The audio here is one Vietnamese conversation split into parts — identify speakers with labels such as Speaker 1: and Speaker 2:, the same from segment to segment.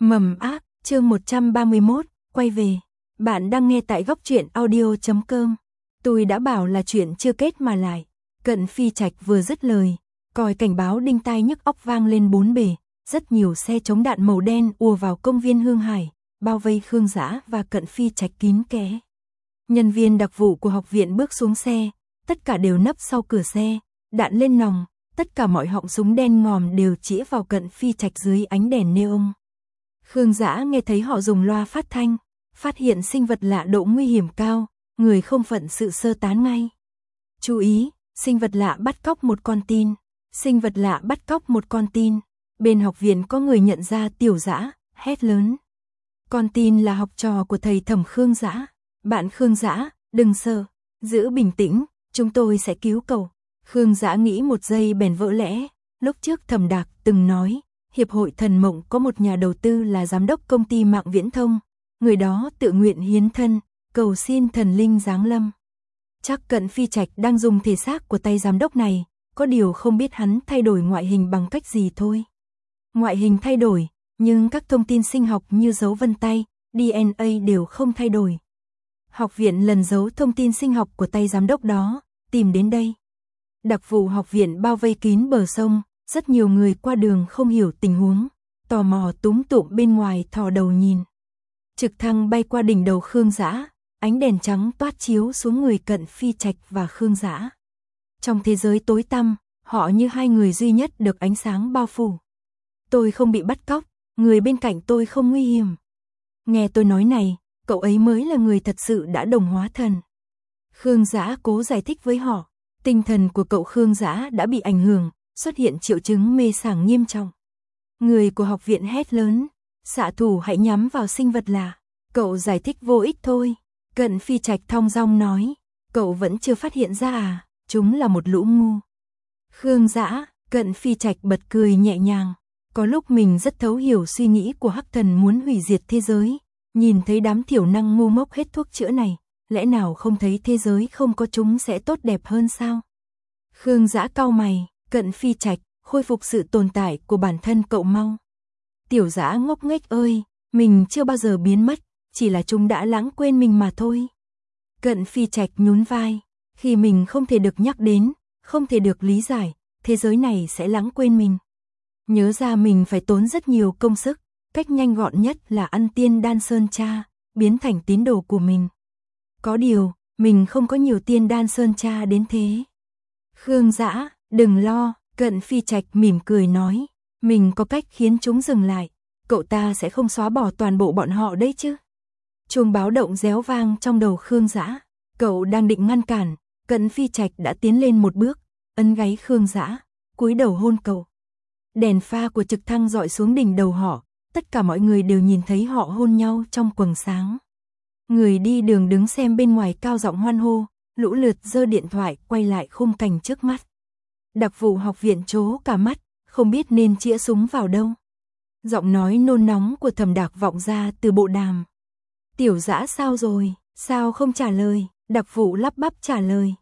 Speaker 1: Mầm ác, chương 131, quay về. Bạn đang nghe tại góc truyện audio.com. Tôi đã bảo là chuyện chưa kết mà lại. Cận Phi Trạch vừa dứt lời, còi cảnh báo đinh tai nhức óc vang lên bốn bề. Rất nhiều xe chống đạn màu đen ùa vào công viên Hương Hải, bao vây Khương Dã và Cận Phi Trạch kín kẽ. Nhân viên đặc vụ của học viện bước xuống xe, tất cả đều nấp sau cửa xe, đạn lên nòng, tất cả mọi họng súng đen ngòm đều chĩa vào Cận Phi Trạch dưới ánh đèn neon. Khương Dã nghe thấy họ dùng loa phát thanh, phát hiện sinh vật lạ độ nguy hiểm cao, người không phận sự sơ tán ngay. Chú ý, sinh vật lạ bắt cóc một con tin. Sinh vật lạ bắt cóc một con tin. Bên học viện có người nhận ra Tiểu Dã, hét lớn. Con tin là học trò của thầy Thẩm Khương Dã. Bạn Khương Dã, đừng sợ, giữ bình tĩnh, chúng tôi sẽ cứu cậu. Khương Dã nghĩ một giây bèn vỡ lẽ. Lúc trước Thẩm Đạc từng nói, Hiệp hội Thần Mộng có một nhà đầu tư là giám đốc công ty mạng viễn thông. Người đó tự nguyện hiến thân, cầu xin thần linh giáng lâm. Chắc Cận Phi Trạch đang dùng thể xác của tay giám đốc này, có điều không biết hắn thay đổi ngoại hình bằng cách gì thôi. Ngoại hình thay đổi, nhưng các thông tin sinh học như dấu vân tay, DNA đều không thay đổi. Học viện lần giấu thông tin sinh học của tay giám đốc đó, tìm đến đây. Đặc vụ học viện bao vây kín bờ sông, rất nhiều người qua đường không hiểu tình huống, tò mò túm tụm bên ngoài thò đầu nhìn. Trực thăng bay qua đỉnh đầu Khương Dã, ánh đèn trắng toát chiếu xuống người Cận Phi Trạch và Khương Dã. Trong thế giới tối tăm, họ như hai người duy nhất được ánh sáng bao phủ. Tôi không bị bắt cóc, người bên cạnh tôi không nguy hiểm. Nghe tôi nói này, cậu ấy mới là người thật sự đã đồng hóa thần. Khương Dã cố giải thích với họ, tinh thần của cậu Khương Dã đã bị ảnh hưởng, xuất hiện triệu chứng mê sảng nghiêm trọng. Người của học viện hét lớn, xạ thủ hãy nhắm vào sinh vật lạ. Cậu giải thích vô ích thôi. Cận Phi Trạch thong dong nói, cậu vẫn chưa phát hiện ra à, chúng là một lũ ngu. Khương Dã, Cận Phi Trạch bật cười nhẹ nhàng, có lúc mình rất thấu hiểu suy nghĩ của Hắc Thần muốn hủy diệt thế giới, nhìn thấy đám thiểu năng ngu ngốc hết thuốc chữa này, lẽ nào không thấy thế giới không có chúng sẽ tốt đẹp hơn sao? Khương Dã cau mày, Cận Phi Trạch, khôi phục sự tồn tại của bản thân cậu mau. Tiểu Dã ngốc nghếch ơi, mình chưa bao giờ biến mất, chỉ là chúng đã lãng quên mình mà thôi. Cận Phi Trạch nhún vai, khi mình không thể được nhắc đến, không thể được lý giải, thế giới này sẽ lãng quên mình. Nhớ ra mình phải tốn rất nhiều công sức, cách nhanh gọn nhất là ăn tiên đan sơn tra, biến thành tín đồ của mình. Có điều, mình không có nhiều tiên đan sơn tra đến thế. Khương Dã, đừng lo, Cận Phi Trạch mỉm cười nói, mình có cách khiến chúng dừng lại, cậu ta sẽ không xóa bỏ toàn bộ bọn họ đấy chứ. Chuông báo động réo vang trong đầu Khương Dã, cậu đang định ngăn cản, Cận Phi Trạch đã tiến lên một bước, ấn gáy Khương Dã, cúi đầu hôn cậu. Đèn pha của trực thăng dọi xuống đỉnh đầu họ, tất cả mọi người đều nhìn thấy họ hôn nhau trong quầng sáng. Người đi đường đứng xem bên ngoài cao giọng hoan hô, lũ lượt giơ điện thoại quay lại khung cảnh trước mắt. Đặc vụ học viện trố cả mắt, không biết nên chĩa súng vào đâu. Giọng nói nôn nóng của Thẩm Đạc vọng ra từ bộ đàm. Tiểu Dã sao rồi, sao không trả lời? Đặc vụ lắp bắp trả lời.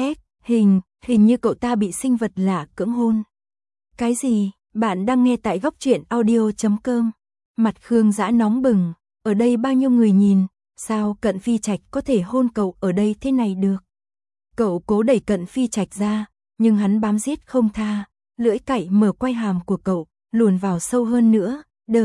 Speaker 1: Hình như cậu ta bị sinh vật lạ cưỡng hôn. Cái gì? Bạn đang nghe tại góc truyện audio.com. Mặt Khương Dã nóng bừng, ở đây bao nhiêu người nhìn, sao Cận Phi Trạch có thể hôn cậu ở đây thế này được? Cậu cố đẩy Cận Phi Trạch ra, nhưng hắn bám giết không tha, lưỡi cạy mở quai hàm của cậu, luồn vào sâu hơn nữa,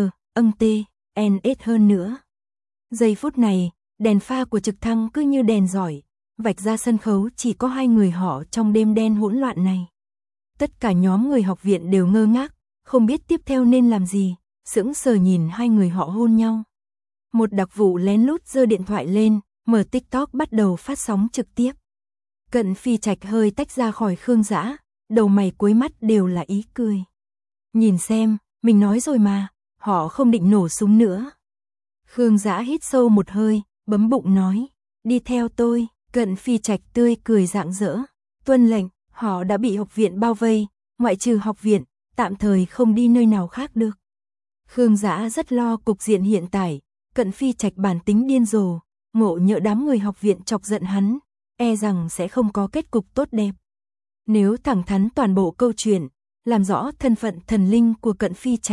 Speaker 1: hơn nữa. Giây phút này, đèn pha của trực thăng cứ như đèn rọi, vạch ra sân khấu chỉ có hai người họ trong đêm đen hỗn loạn này. Tất cả nhóm người học viện đều ngơ ngác, không biết tiếp theo nên làm gì, sững sờ nhìn hai người họ hôn nhau. Một đặc vụ lén lút giơ điện thoại lên, mở TikTok bắt đầu phát sóng trực tiếp. Cận Phi Trạch hơi tách ra khỏi Khương Dã, đầu mày cuối mắt đều là ý cười. Nhìn xem, mình nói rồi mà, họ không định nổ súng nữa. Khương Dã hít sâu một hơi, bấm bụng nói, đi theo tôi. Cận Phi Trạch tươi cười rạng rỡ, tuân lệnh, họ đã bị học viện bao vây, ngoại trừ học viện, tạm thời không đi nơi nào khác được. Khương Dã rất lo cục diện hiện tại, Cận Phi Trạch bản tính điên rồ, ngộ nhỡ đám người học viện chọc giận hắn, e rằng sẽ không có kết cục tốt đẹp. Nếu thẳng thắn toàn bộ câu chuyện, làm rõ thân phận thần linh của Cận Phi Trạch,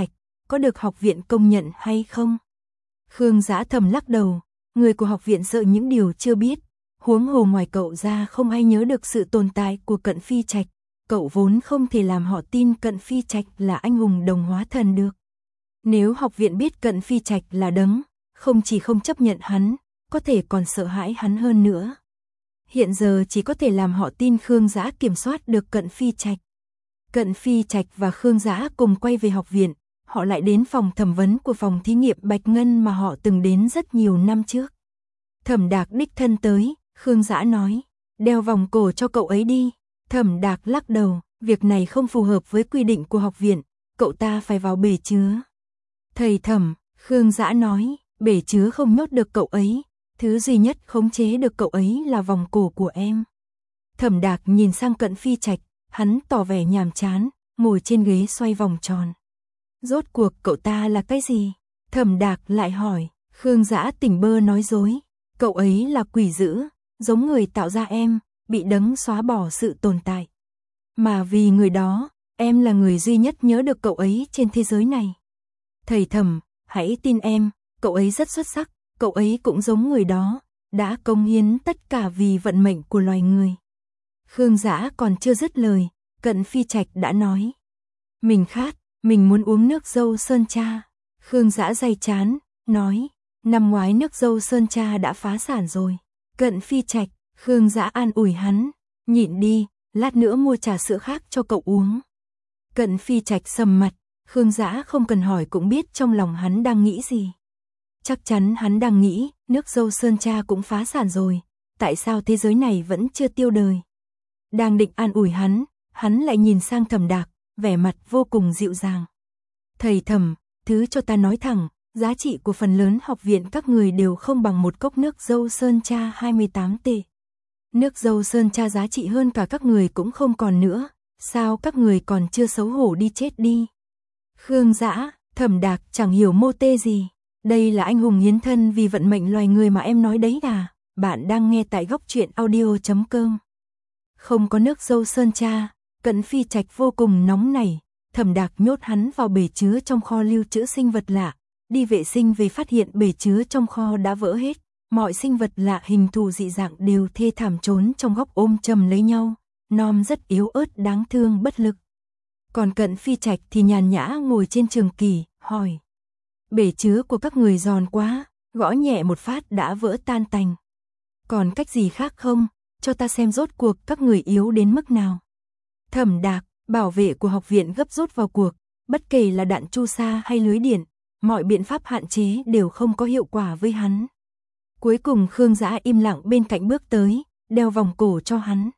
Speaker 1: có được học viện công nhận hay không? Khương Dã thầm lắc đầu, người của học viện sợ những điều chưa biết, huống hồ ngoài cậu ra không ai nhớ được sự tồn tại của Cận Phi Trạch, cậu vốn không thể làm họ tin Cận Phi Trạch là anh hùng đồng hóa thần được. Nếu học viện biết Cận Phi Trạch là đấng, không chỉ không chấp nhận hắn, có thể còn sợ hãi hắn hơn nữa. Hiện giờ chỉ có thể làm họ tin Khương Dã kiểm soát được Cận Phi Trạch. Cận Phi Trạch và Khương Dã cùng quay về học viện, họ lại đến phòng thẩm vấn của phòng thí nghiệm Bạch Ngân mà họ từng đến rất nhiều năm trước. Thẩm Đạc đích thân tới, Khương Dã nói, đeo vòng cổ cho cậu ấy đi. Thẩm Đạc lắc đầu, việc này không phù hợp với quy định của học viện, cậu ta phải vào bể chứa. Thầy Thẩm, Khương Dã nói, bể chứa không nhốt được cậu ấy, thứ duy nhất khống chế được cậu ấy là vòng cổ của em. Thẩm Đạc nhìn sang Cận Phi Trạch, hắn tỏ vẻ nhàm chán, ngồi trên ghế xoay vòng tròn. Rốt cuộc cậu ta là cái gì? Thẩm Đạc lại hỏi. Khương Dã tỉnh bơ nói dối, cậu ấy là quỷ dữ, giống người tạo ra em, bị đấng xóa bỏ sự tồn tại. Mà vì người đó, em là người duy nhất nhớ được cậu ấy trên thế giới này. Thầy Thẩm, hãy tin em, cậu ấy rất xuất sắc, cậu ấy cũng giống người đó, đã cống hiến tất cả vì vận mệnh của loài người. Khương Dã còn chưa dứt lời, Cận Phi Trạch đã nói. Mình khát, mình muốn uống nước dâu sơn cha. Khương Dã day chán, nói, năm ngoái nước dâu sơn cha đã phá sản rồi. Cận Phi Trạch, Khương Dã an ủi hắn, nhịn đi, lát nữa mua trà sữa khác cho cậu uống. Cận Phi Trạch sầm mặt, Khương Dã không cần hỏi cũng biết trong lòng hắn đang nghĩ gì. Chắc chắn hắn đang nghĩ, nước dâu sơn cha cũng phá sản rồi, tại sao thế giới này vẫn chưa tiêu đời. Đang định an ủi hắn lại nhìn sang Thẩm Đạc, vẻ mặt vô cùng dịu dàng. Thầy Thẩm, thứ cho ta nói thẳng, giá trị của phần lớn học viện các người đều không bằng một cốc nước dâu sơn cha 28 tệ. Nước dâu sơn cha giá trị hơn cả các người cũng không còn nữa, sao các người còn chưa xấu hổ đi chết đi. Khương Dã, Thẩm Đạc chẳng hiểu mô tê gì, đây là anh hùng hiến thân vì vận mệnh loài người mà em nói đấy à, bạn đang nghe tại góc truyện audio.com. Không có nước dâu sơn cha, Cận Phi Trạch vô cùng nóng nảy, Thẩm Đạc nhốt hắn vào bể chứa trong kho lưu trữ sinh vật lạ, đi vệ sinh về phát hiện bể chứa trong kho đã vỡ hết, mọi sinh vật lạ hình thù dị dạng đều thê thảm trốn trong góc ôm chầm lấy nhau, nom rất yếu ớt đáng thương bất lực. Còn Cận Phi Trạch thì nhàn nhã ngồi trên trường kỳ, hỏi. Bể chứa của các người giòn quá, gõ nhẹ một phát đã vỡ tan tành. Còn cách gì khác không, cho ta xem rốt cuộc các người yếu đến mức nào. Thẩm Đạc, bảo vệ của học viện gấp rút vào cuộc, bất kể là đạn chu sa hay lưới điện, mọi biện pháp hạn chế đều không có hiệu quả với hắn. Cuối cùng Khương Dã im lặng bên cạnh bước tới, đeo vòng cổ cho hắn.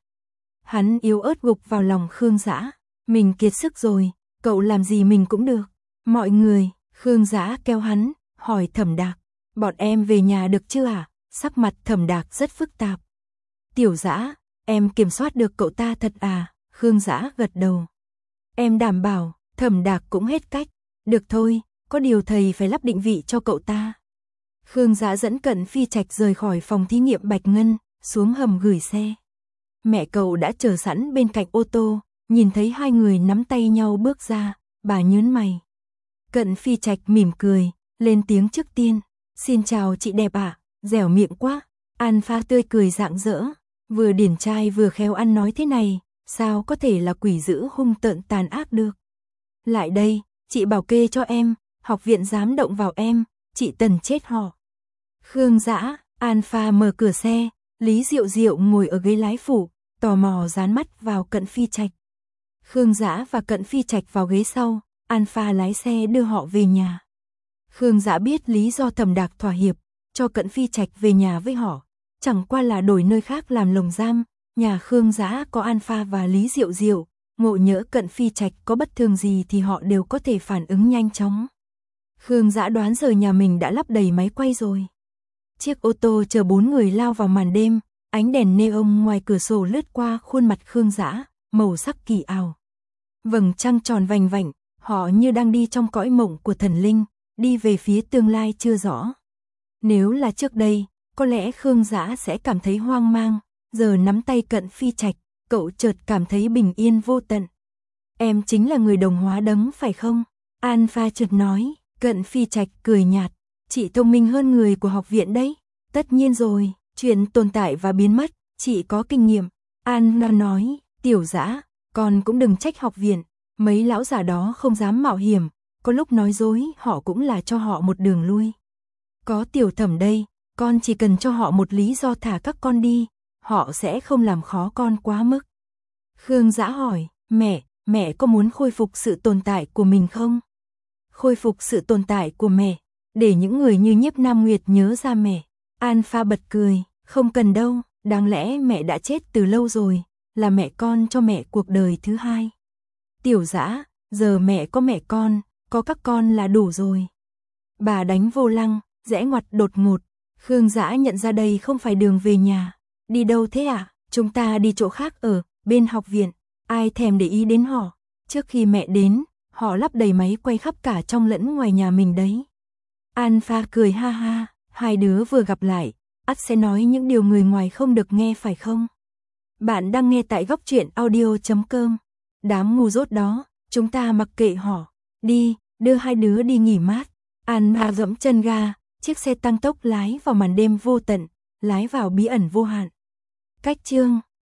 Speaker 1: Hắn yếu ớt gục vào lòng Khương Dã, mình kiệt sức rồi, cậu làm gì mình cũng được. Mọi người, Khương Dã kéo hắn, hỏi Thẩm Đạc, bọn em về nhà được chưa à? Sắc mặt Thẩm Đạc rất phức tạp. Tiểu Dã, em kiểm soát được cậu ta thật à? Khương Dã gật đầu. Em đảm bảo. Thẩm Đạc cũng hết cách. Được thôi, có điều thầy phải lắp định vị cho cậu ta. Khương Dã dẫn Cận Phi Trạch rời khỏi phòng thí nghiệm Bạch Ngân, xuống hầm gửi xe. Mẹ cậu đã chờ sẵn bên cạnh ô tô, nhìn thấy hai người nắm tay nhau bước ra, bà nhớn mày. Cận Phi Trạch mỉm cười, lên tiếng trước tiên. Xin chào chị đẹp ạ, dẻo miệng quá. Alpha tươi cười rạng rỡ, vừa điển trai vừa khéo ăn nói thế này, sao có thể là quỷ dữ hung tợn tàn ác được. Lại đây, chị bảo kê cho em, học viện dám động vào em, chị tần chết họ. Khương Dã, Alpha mở cửa xe, Lý Diệu Diệu ngồi ở ghế lái phụ, tò mò dán mắt vào Cận Phi Trạch. Khương Dã và Cận Phi Trạch vào ghế sau, Alpha lái xe đưa họ về nhà. Khương Dã biết lý do Thẩm Đạc thỏa hiệp, cho Cận Phi Trạch về nhà với họ, chẳng qua là đổi nơi khác làm lồng giam, nhà Khương Dã có Alpha và Lý Diệu Diệu, ngộ nhỡ Cận Phi Trạch có bất thường gì thì họ đều có thể phản ứng nhanh chóng. Khương Dã đoán giờ nhà mình đã lắp đầy máy quay rồi. Chiếc ô tô chở 4 người lao vào màn đêm, ánh đèn neon ngoài cửa sổ lướt qua khuôn mặt Khương Dã, màu sắc kỳ ảo. Vầng trăng tròn vành vạnh, họ như đang đi trong cõi mộng của thần linh, đi về phía tương lai chưa rõ. Nếu là trước đây, có lẽ Khương Dã sẽ cảm thấy hoang mang, giờ nắm tay Cận Phi Trạch, cậu chợt cảm thấy bình yên vô tận. Em chính là người đồng hóa đấng phải không? Alpha chợt nói, Cận Phi Trạch cười nhạt, chị thông minh hơn người của học viện đấy. Tất nhiên rồi, chuyện tồn tại và biến mất, chị có kinh nghiệm. Anna nói, Tiểu Dã, con cũng đừng trách học viện, mấy lão già đó không dám mạo hiểm, có lúc nói dối họ cũng là cho họ một đường lui. Có Tiểu Thẩm đây, con chỉ cần cho họ một lý do thả các con đi, họ sẽ không làm khó con quá mức. Khương Dã hỏi, mẹ có muốn khôi phục sự tồn tại của mình không? Khôi phục sự tồn tại của mẹ, để những người như Nhiếp Nam Nguyệt nhớ ra mẹ. Alpha bật cười, không cần đâu, đáng lẽ mẹ đã chết từ lâu rồi, là mẹ con cho mẹ cuộc đời thứ hai. Tiểu Dã, giờ mẹ có mẹ con, có các con là đủ rồi. Bà đánh vô lăng, rẽ ngoặt đột ngột, Khương Dã nhận ra đây không phải đường về nhà. Đi đâu thế ạ? Chúng ta đi chỗ khác ở, bên học viện, ai thèm để ý đến họ. Trước khi mẹ đến, họ lắp đầy máy quay khắp cả trong lẫn ngoài nhà mình đấy. Alpha cười ha ha, hai đứa vừa gặp lại, ắt sẽ nói những điều người ngoài không được nghe phải không? Bạn đang nghe tại góc truyện audio.com. Đám ngu dốt đó, chúng ta mặc kệ họ. Đi, đưa hai đứa đi nghỉ mát. Alpha giẫm chân ga, chiếc xe tăng tốc lái vào màn đêm vô tận, lái vào bí ẩn vô hạn. Cách chương